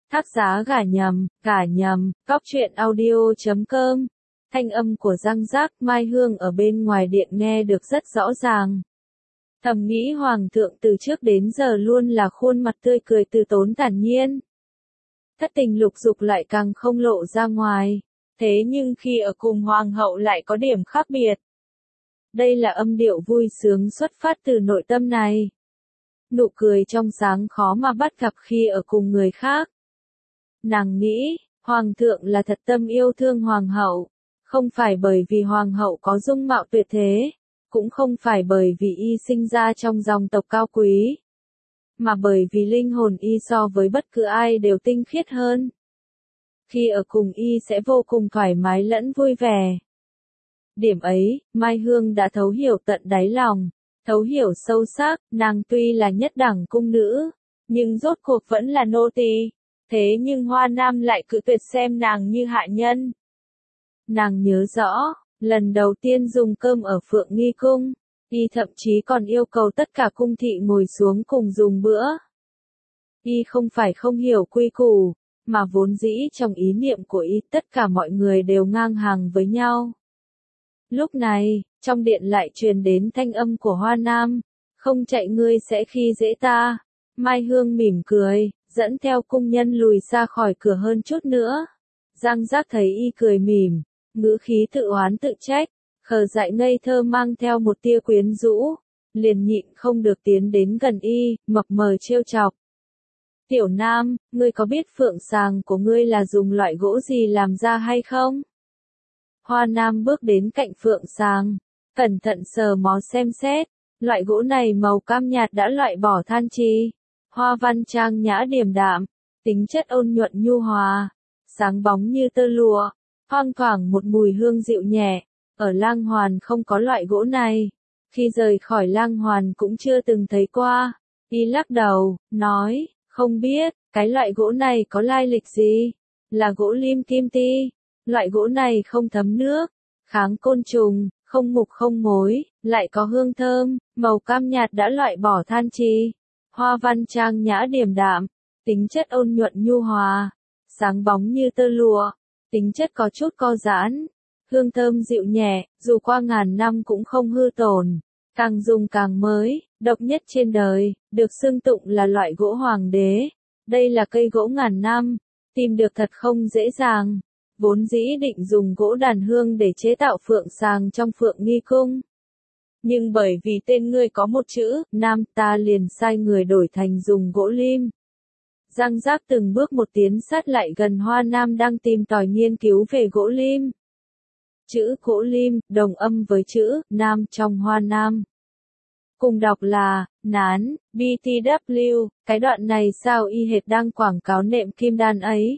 Tác giá gả nhầm, Cóc truyện audio.com. Thanh âm của Giang Giác Mai Hương ở bên ngoài điện nghe được rất rõ ràng. Thầm nghĩ Hoàng thượng từ trước đến giờ luôn là khuôn mặt tươi cười từ tốn thản nhiên. Thất tình lục dục lại càng không lộ ra ngoài. Thế nhưng khi ở cùng Hoàng hậu lại có điểm khác biệt. Đây là âm điệu vui sướng xuất phát từ nội tâm này. Nụ cười trong sáng khó mà bắt gặp khi ở cùng người khác. Nàng nghĩ, Hoàng thượng là thật tâm yêu thương Hoàng hậu. Không phải bởi vì Hoàng hậu có dung mạo tuyệt thế. Cũng không phải bởi vì y sinh ra trong dòng tộc cao quý. Mà bởi vì linh hồn y so với bất cứ ai đều tinh khiết hơn. Khi ở cùng y sẽ vô cùng thoải mái lẫn vui vẻ. Điểm ấy, Mai Hương đã thấu hiểu tận đáy lòng, thấu hiểu sâu sắc, nàng tuy là nhất đẳng cung nữ, nhưng rốt cuộc vẫn là nô tỳ. Thế nhưng Hoa Nam lại cự tuyệt xem nàng như hạ nhân. Nàng nhớ rõ, lần đầu tiên dùng cơm ở Phượng Nghi Cung, y thậm chí còn yêu cầu tất cả cung thị ngồi xuống cùng dùng bữa. Y không phải không hiểu quy củ, mà vốn dĩ trong ý niệm của y tất cả mọi người đều ngang hàng với nhau. Lúc này, trong điện lại truyền đến thanh âm của Hoa Nam, không chạy ngươi sẽ khi dễ ta. Mai Hương mỉm cười, dẫn theo cung nhân lùi ra khỏi cửa hơn chút nữa. Giang Giác thấy y cười mỉm, ngữ khí tự oán tự trách, khờ dại ngây thơ mang theo một tia quyến rũ, liền nhịn không được tiến đến gần y, mập mờ trêu chọc. Tiểu Nam, ngươi có biết phượng sàng của ngươi là dùng loại gỗ gì làm ra hay không? Hoa Nam bước đến cạnh phượng sàng, cẩn thận sờ mó xem xét, loại gỗ này màu cam nhạt đã loại bỏ than trì, hoa văn trang nhã điềm đạm, tính chất ôn nhuận nhu hòa, sáng bóng như tơ lụa, thoang thoảng một mùi hương dịu nhẹ, ở Lang Hoàn không có loại gỗ này, khi rời khỏi Lang Hoàn cũng chưa từng thấy qua. Y lắc đầu, nói, không biết, cái loại gỗ này có lai lịch gì? Là gỗ lim kim ti. Loại gỗ này không thấm nước, kháng côn trùng, không mục không mối, lại có hương thơm, màu cam nhạt đã loại bỏ than trì, hoa văn trang nhã điềm đạm, tính chất ôn nhuận nhu hòa, sáng bóng như tơ lụa, tính chất có chút co giãn, hương thơm dịu nhẹ, dù qua ngàn năm cũng không hư tổn, càng dùng càng mới, độc nhất trên đời, được xưng tụng là loại gỗ hoàng đế. Đây là cây gỗ ngàn năm, tìm được thật không dễ dàng. Vốn dĩ định dùng gỗ đàn hương để chế tạo phượng sàng trong Phượng Nghi Cung. Nhưng bởi vì tên ngươi có một chữ, Nam, ta liền sai người đổi thành dùng gỗ lim. Giang Giác từng bước một tiến sát lại gần Hoa Nam đang tìm tòi nghiên cứu về gỗ lim. Chữ gỗ lim, đồng âm với chữ Nam trong Hoa Nam. Cùng đọc là, nán, BTW, cái đoạn này sao y hệt đang quảng cáo nệm kim đan ấy.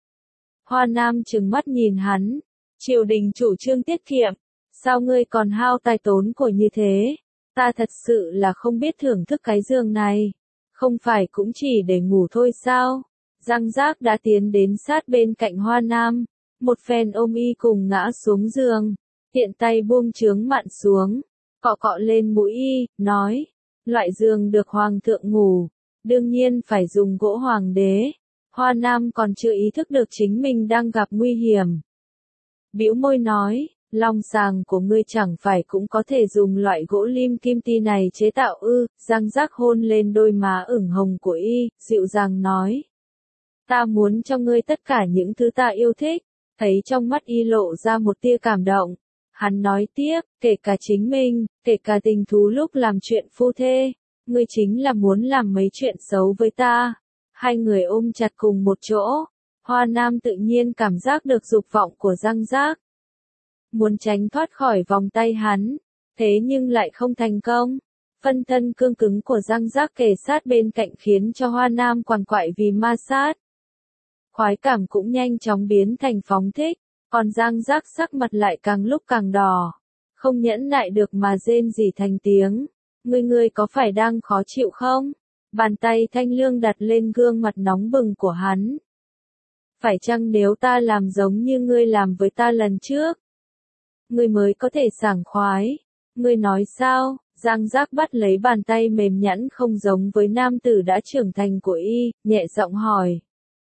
Hoa Nam trừng mắt nhìn hắn, triều đình chủ trương tiết kiệm, sao ngươi còn hao tài tốn của như thế, ta thật sự là không biết thưởng thức cái giường này, không phải cũng chỉ để ngủ thôi sao? Giang Giác đã tiến đến sát bên cạnh Hoa Nam, một phen ôm y cùng ngã xuống giường, tiện tay buông chướng mặn xuống, cọ cọ lên mũi y, nói, loại giường được hoàng thượng ngủ, đương nhiên phải dùng gỗ hoàng đế. Hoa Nam còn chưa ý thức được chính mình đang gặp nguy hiểm. Bĩu môi nói, long sàng của ngươi chẳng phải cũng có thể dùng loại gỗ lim kim ti này chế tạo ư? Giang Giác hôn lên đôi má ửng hồng của y, dịu dàng nói. Ta muốn cho ngươi tất cả những thứ ta yêu thích. Thấy trong mắt y lộ ra một tia cảm động. Hắn nói tiếp, kể cả chính mình, kể cả tình thú lúc làm chuyện phu thê. Ngươi chính là muốn làm mấy chuyện xấu với ta. Hai người ôm chặt cùng một chỗ, Hoa Nam tự nhiên cảm giác được dục vọng của Giang Giác. Muốn tránh thoát khỏi vòng tay hắn, thế nhưng lại không thành công. Phân thân cương cứng của Giang Giác kề sát bên cạnh khiến cho Hoa Nam quằn quại vì ma sát. Khoái cảm cũng nhanh chóng biến thành phóng thích, còn Giang Giác sắc mặt lại càng lúc càng đỏ. Không nhẫn nại được mà rên rỉ thành tiếng. Ngươi có phải đang khó chịu không? Bàn tay thanh lương đặt lên gương mặt nóng bừng của hắn. Phải chăng nếu ta làm giống như ngươi làm với ta lần trước, ngươi mới có thể sảng khoái? Ngươi nói sao? Giang Giác bắt lấy bàn tay mềm nhẵn không giống với nam tử đã trưởng thành của y, nhẹ giọng hỏi.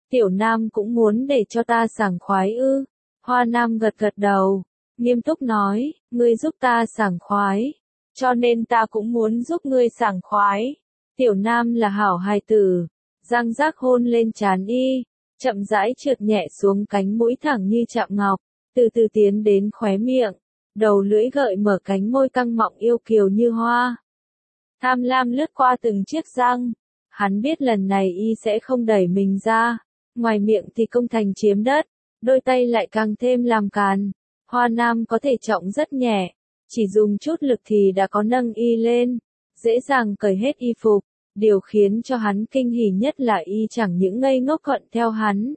Tiểu Nam cũng muốn để cho ta sảng khoái ư? Hoa Nam gật gật đầu, nghiêm túc nói, ngươi giúp ta sảng khoái, cho nên ta cũng muốn giúp ngươi sảng khoái. Tiểu Nam là hảo hài tử, Giang Giác hôn lên trán y, chậm rãi trượt nhẹ xuống cánh mũi thẳng như chạm ngọc, từ từ tiến đến khóe miệng, đầu lưỡi gợi mở cánh môi căng mọng yêu kiều như hoa. Tham lam lướt qua từng chiếc răng, hắn biết lần này y sẽ không đẩy mình ra, ngoài miệng thì công thành chiếm đất, đôi tay lại càng thêm làm càn. Hoa Nam có thể trọng rất nhẹ, chỉ dùng chút lực thì đã có nâng y lên, dễ dàng cởi hết y phục. Điều khiến cho hắn kinh hỉ nhất là y chẳng những ngây ngốc thuận theo hắn.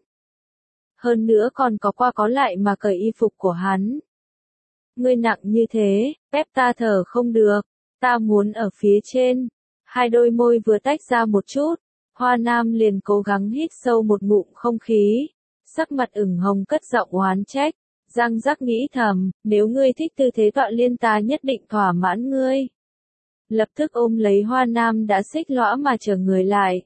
Hơn nữa còn có qua có lại mà cởi y phục của hắn. Ngươi nặng như thế, ép ta thở không được, ta muốn ở phía trên. Hai đôi môi vừa tách ra một chút, Hoa Nam liền cố gắng hít sâu một ngụm không khí, sắc mặt ửng hồng cất giọng oán trách. Giang Giác nghĩ thầm, nếu ngươi thích tư thế tọa liên ta nhất định thỏa mãn ngươi. Lập tức ôm lấy Hoa Nam đã xích lõa mà trở người lại.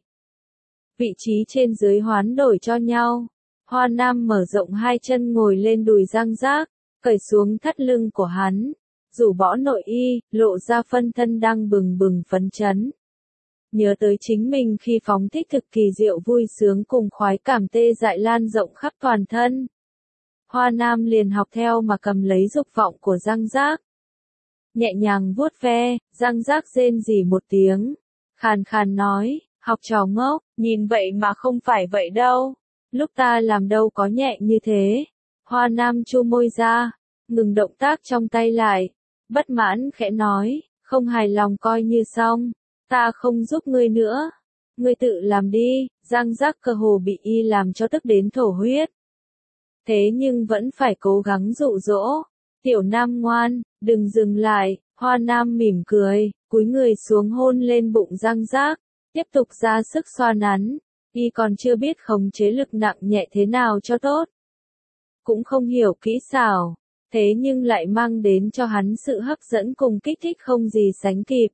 Vị trí trên dưới hoán đổi cho nhau. Hoa Nam mở rộng hai chân ngồi lên đùi Giang Giác, cởi xuống thắt lưng của hắn, rủ bỏ nội y, lộ ra phân thân đang bừng bừng phấn chấn. Nhớ tới chính mình khi phóng thích thực kỳ diệu vui sướng cùng khoái cảm tê dại lan rộng khắp toàn thân. Hoa Nam liền học theo mà cầm lấy dục vọng của Giang Giác. Nhẹ nhàng vuốt ve, Giang Giác rên rỉ một tiếng, khàn khàn nói, học trò ngốc, nhìn vậy mà không phải vậy đâu, lúc ta làm đâu có nhẹ như thế. Hoa Nam chu môi ra, ngừng động tác trong tay lại, bất mãn khẽ nói, không hài lòng coi như xong, ta không giúp ngươi nữa, ngươi tự làm đi. Giang Giác cơ hồ bị y làm cho tức đến thổ huyết. Thế nhưng vẫn phải cố gắng dụ dỗ, Tiểu Nam ngoan, đừng dừng lại. Hoa Nam mỉm cười, cúi người xuống hôn lên bụng Giang Giác, tiếp tục ra sức xoa nắn, y còn chưa biết khống chế lực nặng nhẹ thế nào cho tốt. Cũng không hiểu kỹ xảo, thế nhưng lại mang đến cho hắn sự hấp dẫn cùng kích thích không gì sánh kịp.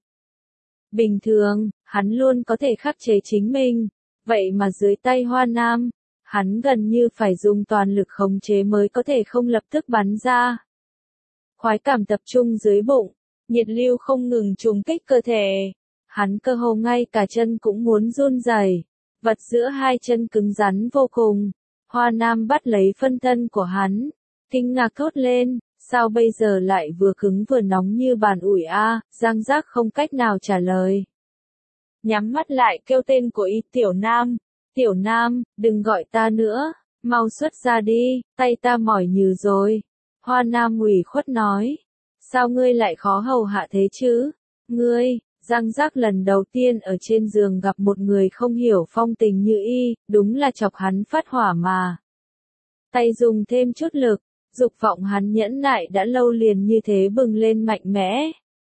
Bình thường, hắn luôn có thể khắc chế chính mình, vậy mà dưới tay Hoa Nam, hắn gần như phải dùng toàn lực khống chế mới có thể không lập tức bắn ra. Khoái cảm tập trung dưới bụng, nhiệt lưu không ngừng trùng kích cơ thể. Hắn cơ hồ ngay cả chân cũng muốn run rẩy, vật giữa hai chân cứng rắn vô cùng. Hoa Nam bắt lấy phân thân của hắn, kinh ngạc thốt lên, sao bây giờ lại vừa cứng vừa nóng như bàn ủi a? Giang Giác không cách nào trả lời. Nhắm mắt lại kêu tên của y, Tiểu Nam, đừng gọi ta nữa, mau xuất ra đi, tay ta mỏi nhừ rồi. Hoa Nam ủy khuất nói, sao ngươi lại khó hầu hạ thế chứ? Ngươi, Giang Giác lần đầu tiên ở trên giường gặp một người không hiểu phong tình như y, đúng là chọc hắn phát hỏa mà. Tay dùng thêm chút lực, dục vọng hắn nhẫn nại đã lâu liền như thế bừng lên mạnh mẽ.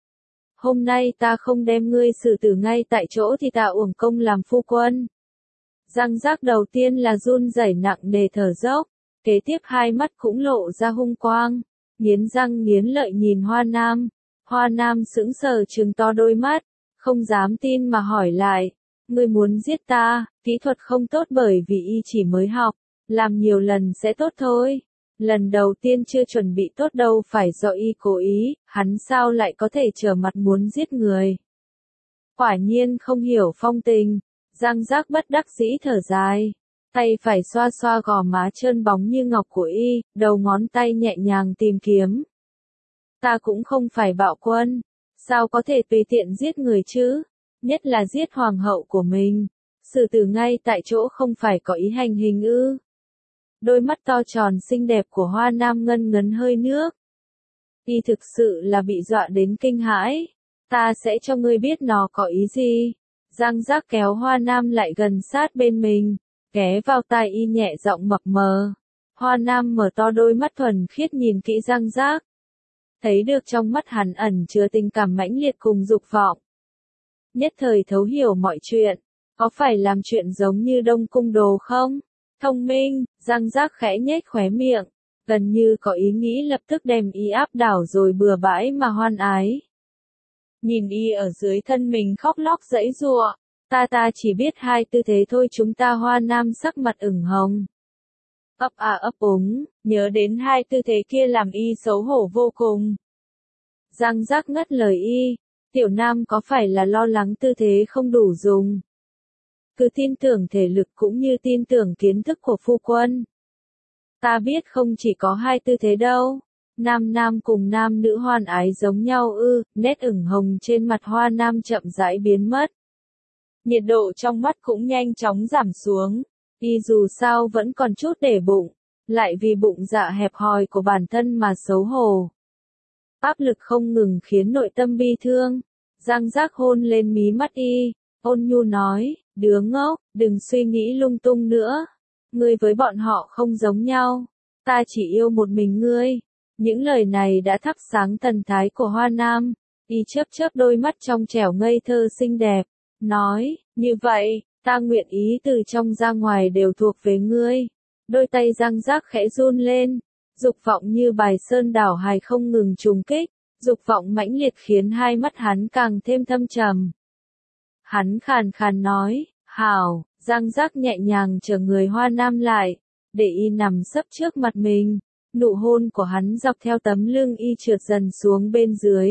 Hôm nay ta không đem ngươi xử tử ngay tại chỗ thì ta uổng công làm phu quân. Giang Giác đầu tiên là run rẩy nặng nề thở dốc, kế tiếp hai mắt cũng lộ ra hung quang, nghiến răng nghiến lợi nhìn Hoa Nam. Hoa Nam sững sờ trừng to đôi mắt, không dám tin mà hỏi lại, ngươi muốn giết ta? Kỹ thuật không tốt bởi vì y chỉ mới học, làm nhiều lần sẽ tốt thôi. Lần đầu tiên chưa chuẩn bị tốt đâu phải do y cố ý, hắn sao lại có thể trở mặt muốn giết người. Quả nhiên không hiểu phong tình, Giang Giác bất đắc dĩ thở dài, tay phải xoa xoa gò má trơn bóng như ngọc của y, đầu ngón tay nhẹ nhàng tìm kiếm. Ta cũng không phải bạo quân, sao có thể tùy tiện giết người chứ, nhất là giết hoàng hậu của mình, xử tử ngay tại chỗ không phải có ý hành hình ư. Đôi mắt to tròn xinh đẹp của Hoa Nam ngân ngấn hơi nước. Y thực sự là bị dọa đến kinh hãi, ta sẽ cho ngươi biết nó có ý gì. Giang Giác kéo Hoa Nam lại gần sát bên mình, ghé vào tai y nhẹ giọng mập mờ. Hoa Nam mở to đôi mắt thuần khiết nhìn kỹ Giang Giác. Thấy được trong mắt hắn ẩn chứa tình cảm mãnh liệt cùng dục vọng. Nhất thời thấu hiểu mọi chuyện, có phải làm chuyện giống như Đông Cung Đồ không? Thông minh, Giang Giác khẽ nhếch khóe miệng, gần như có ý nghĩ lập tức đem y áp đảo rồi bừa bãi mà hoan ái. Nhìn y ở dưới thân mình khóc lóc giãy giụa, Ta chỉ biết hai tư thế thôi. Chúng ta Hoa Nam sắc mặt ửng hồng. Ấp à ấp úng, nhớ đến hai tư thế kia làm y xấu hổ vô cùng. Giang Giác ngắt lời y, Tiểu Nam có phải là lo lắng tư thế không đủ dùng? Cứ tin tưởng thể lực cũng như tin tưởng kiến thức của phu quân. Ta biết không chỉ có hai tư thế đâu. Nam nam cùng nam nữ hoan ái giống nhau ư, nét ửng hồng trên mặt Hoa Nam chậm rãi biến mất. Nhiệt độ trong mắt cũng nhanh chóng giảm xuống. Y dù sao vẫn còn chút để bụng, lại vì bụng dạ hẹp hòi của bản thân mà xấu hổ. Áp lực không ngừng khiến nội tâm bi thương. Giang Giác hôn lên mí mắt y, ôn nhu nói, đứa ngốc, đừng suy nghĩ lung tung nữa. Ngươi với bọn họ không giống nhau. Ta chỉ yêu một mình ngươi. Những lời này đã thắp sáng thần thái của Hoa Nam. Y chớp chớp đôi mắt trong trẻo ngây thơ xinh đẹp, nói, như vậy, ta nguyện ý từ trong ra ngoài đều thuộc về ngươi. Đôi tay Giang Giác khẽ run lên, dục vọng như bài sơn đảo hải không ngừng trùng kích, dục vọng mãnh liệt khiến hai mắt hắn càng thêm thâm trầm. Hắn khàn khàn nói, hảo. Giang Giác nhẹ nhàng trở người Hoa Nam lại, để y nằm sấp trước mặt mình. Nụ hôn của hắn dọc theo tấm lưng y trượt dần xuống bên dưới.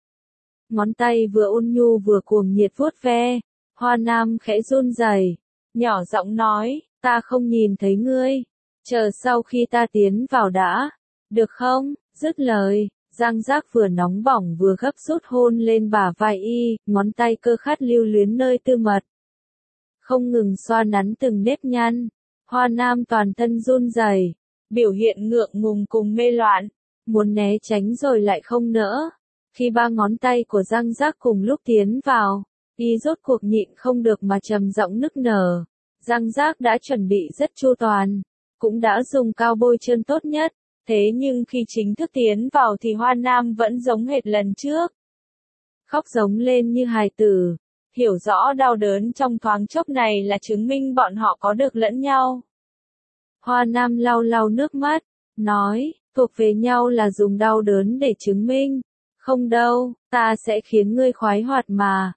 Ngón tay vừa ôn nhu vừa cuồng nhiệt vuốt ve. Hoa Nam khẽ run rẩy, nhỏ giọng nói, ta không nhìn thấy ngươi. Chờ sau khi ta tiến vào đã. Được không? Dứt lời, Giang Giác vừa nóng bỏng vừa gấp rút hôn lên bả vai y, ngón tay cơ khát lưu luyến nơi tư mật. Không ngừng xoa nắn từng nếp nhăn. Hoa Nam toàn thân run rẩy, biểu hiện ngượng ngùng cùng mê loạn, muốn né tránh rồi lại không nỡ. Khi ba ngón tay của Giang Giác cùng lúc tiến vào, y rốt cuộc nhịn không được mà trầm giọng nức nở. Giang Giác đã chuẩn bị rất chu toàn, cũng đã dùng cao bôi trơn tốt nhất, thế nhưng khi chính thức tiến vào thì Hoa Nam vẫn giống hệt lần trước. Khóc giống lên như hài tử, hiểu rõ đau đớn trong thoáng chốc này là chứng minh bọn họ có được lẫn nhau. Hoa Nam lau lau nước mắt, nói, thuộc về nhau là dùng đau đớn để chứng minh. Không đâu, ta sẽ khiến ngươi khoái hoạt mà.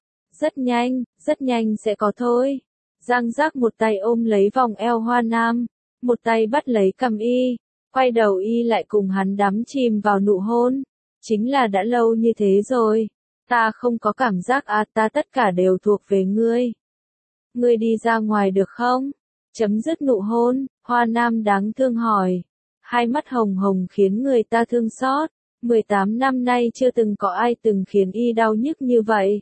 Rất nhanh sẽ có thôi. Giang Giác một tay ôm lấy vòng eo Hoa Nam, một tay bắt lấy cằm y, quay đầu y lại cùng hắn đắm chìm vào nụ hôn. Chính là đã lâu như thế rồi. Ta không có cảm giác ta tất cả đều thuộc về ngươi. Ngươi đi ra ngoài được không? Chấm dứt nụ hôn, Hoa Nam đáng thương hỏi. Hai mắt hồng hồng khiến người ta thương xót. 18 năm nay chưa từng có ai từng khiến y đau nhức như vậy.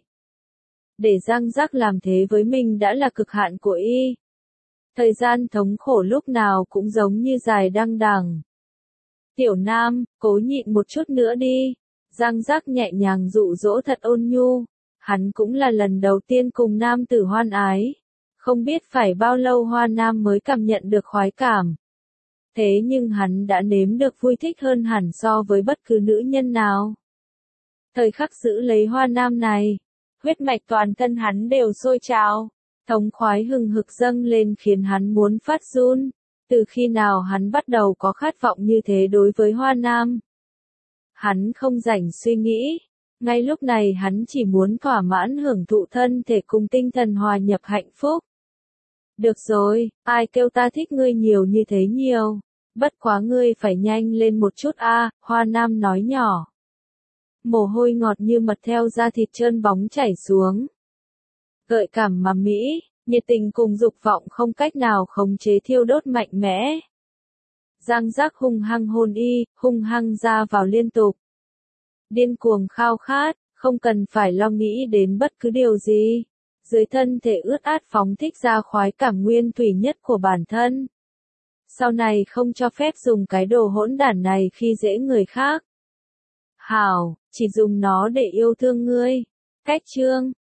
Để Giang Giác làm thế với mình đã là cực hạn của y. Thời gian thống khổ lúc nào cũng giống như dài đăng đẳng. Tiểu Nam, cố nhịn một chút nữa đi. Giang Giác nhẹ nhàng dụ dỗ thật ôn nhu. Hắn cũng là lần đầu tiên cùng nam tử hoan ái. Không biết phải bao lâu Hoa Nam mới cảm nhận được khoái cảm. Thế nhưng hắn đã nếm được vui thích hơn hẳn so với bất cứ nữ nhân nào. Thời khắc giữ lấy Hoa Nam này, huyết mạch toàn thân hắn đều sôi trào, thống khoái hừng hực dâng lên khiến hắn muốn phát run. Từ khi nào hắn bắt đầu có khát vọng như thế đối với Hoa Nam? Hắn không rảnh suy nghĩ. Ngay lúc này hắn chỉ muốn thỏa mãn hưởng thụ thân thể cùng tinh thần hòa nhập hạnh phúc. Được rồi, ai kêu ta thích ngươi nhiều như thế nhiều. Bất quá ngươi phải nhanh lên một chút Hoa Nam nói nhỏ. Mồ hôi ngọt như mật theo da thịt trơn bóng chảy xuống. Gợi cảm mà mỹ, nhiệt tình cùng dục vọng không cách nào khống chế thiêu đốt mạnh mẽ. Giang Giác hung hăng hôn y, hung hăng ra vào liên tục. Điên cuồng khao khát, không cần phải lo nghĩ đến bất cứ điều gì. Dưới thân thể ướt át phóng thích ra khoái cảm nguyên thủy nhất của bản thân. Sau này không cho phép dùng cái đồ hỗn đản này khi dễ người khác. Hảo, chỉ dùng nó để yêu thương ngươi. Cách chương